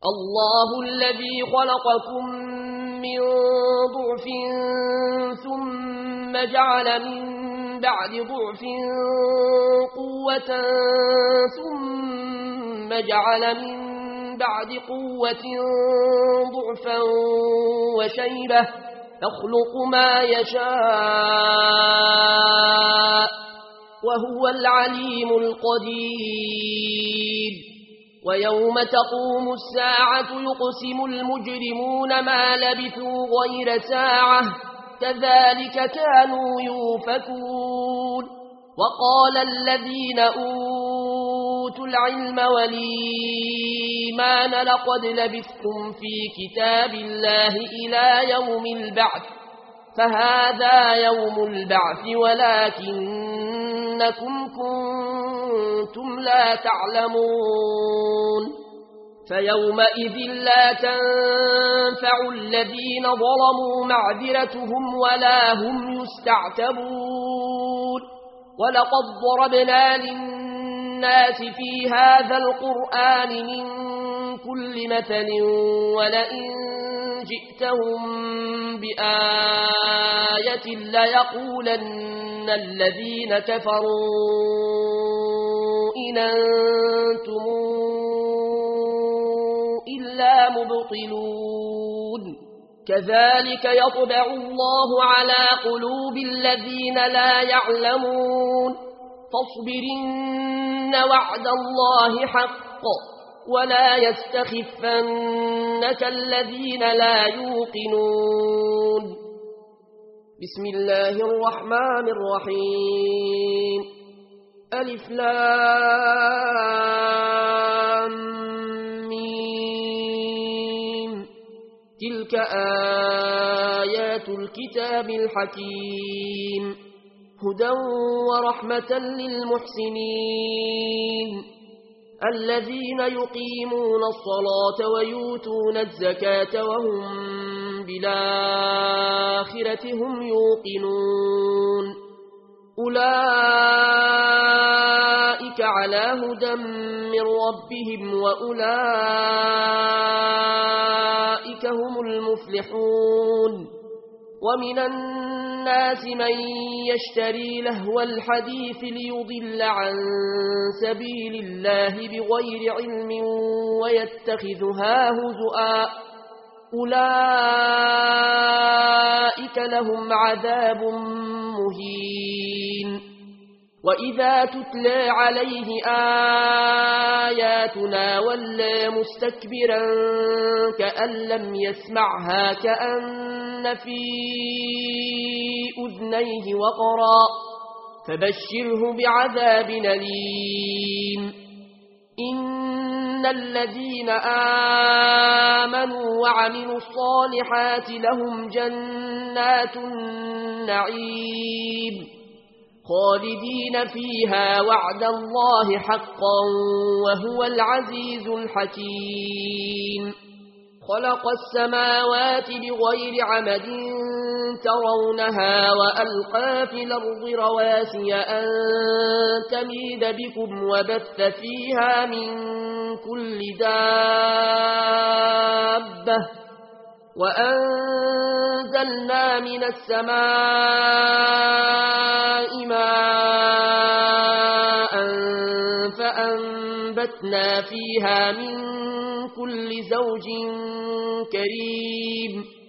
الله الذي خلقكم من ضعف ثم جعل من بعد ضعف قوة ثم جعل من بعد قوة ضعفا وشيبة يخلق ما يشاء وهو العليم القدير ويوم تقوم الساعة يقسم المجرمون ما لبثوا غير ساعة كذلك كانوا يؤفكون وقال الذين أوتوا العلم والإيمان لقد لبثتم في كتاب الله إلى يوم البعث فهذا يوم البعث ولكنكم كنتم لا تعلمون فيومئذ لا تنفع الذين ظلموا معذرتهم ولا هم يستعتبون ولقد ضربنا للناس في هذا القرآن من كل مثل ولئن جئتهم بآية ليقولن الذين كفروا إن أنتم إلا مبطلون كذلك يطبع الله على قلوب الذين لا يعلمون فاصبرن وعد الله حق ولا يستخفنك الذين لا يوقنون بسم الله الرحمن الرحيم ألف لام ميم تلك آيات الكتاب الحكيم هدى ورحمة للمحسنين الذين يقيمون الصلاة ويؤتون الزكاة وهم بالآخرة هم يوقنون أولئك على هدى من ربهم وأولئك هم المفلحون ومن الناس من يشتري لهو الحديث ليضل عن سبيل الله بغير علم ويتخذها هزؤا أولئك لهم عذاب مهين وإذا تتلى عليه آياتنا ولى مستكبرا كأن لم يسمعها كأن في أذنيه وقرا فبشره بعذاب أليم إن الذين آمنوا وعملوا الصالحات لهم جنات النعيم خالدين فيها وعد الله حقا وهو العزيز الحكيم خلق السماوات بغير عمد ترونها وألقى في الأرض رواسي أن تميد بكم وبث فيها من كل دابة وأنزلنا من السماء ماء فأنبتنا فيها من كل زوج كريم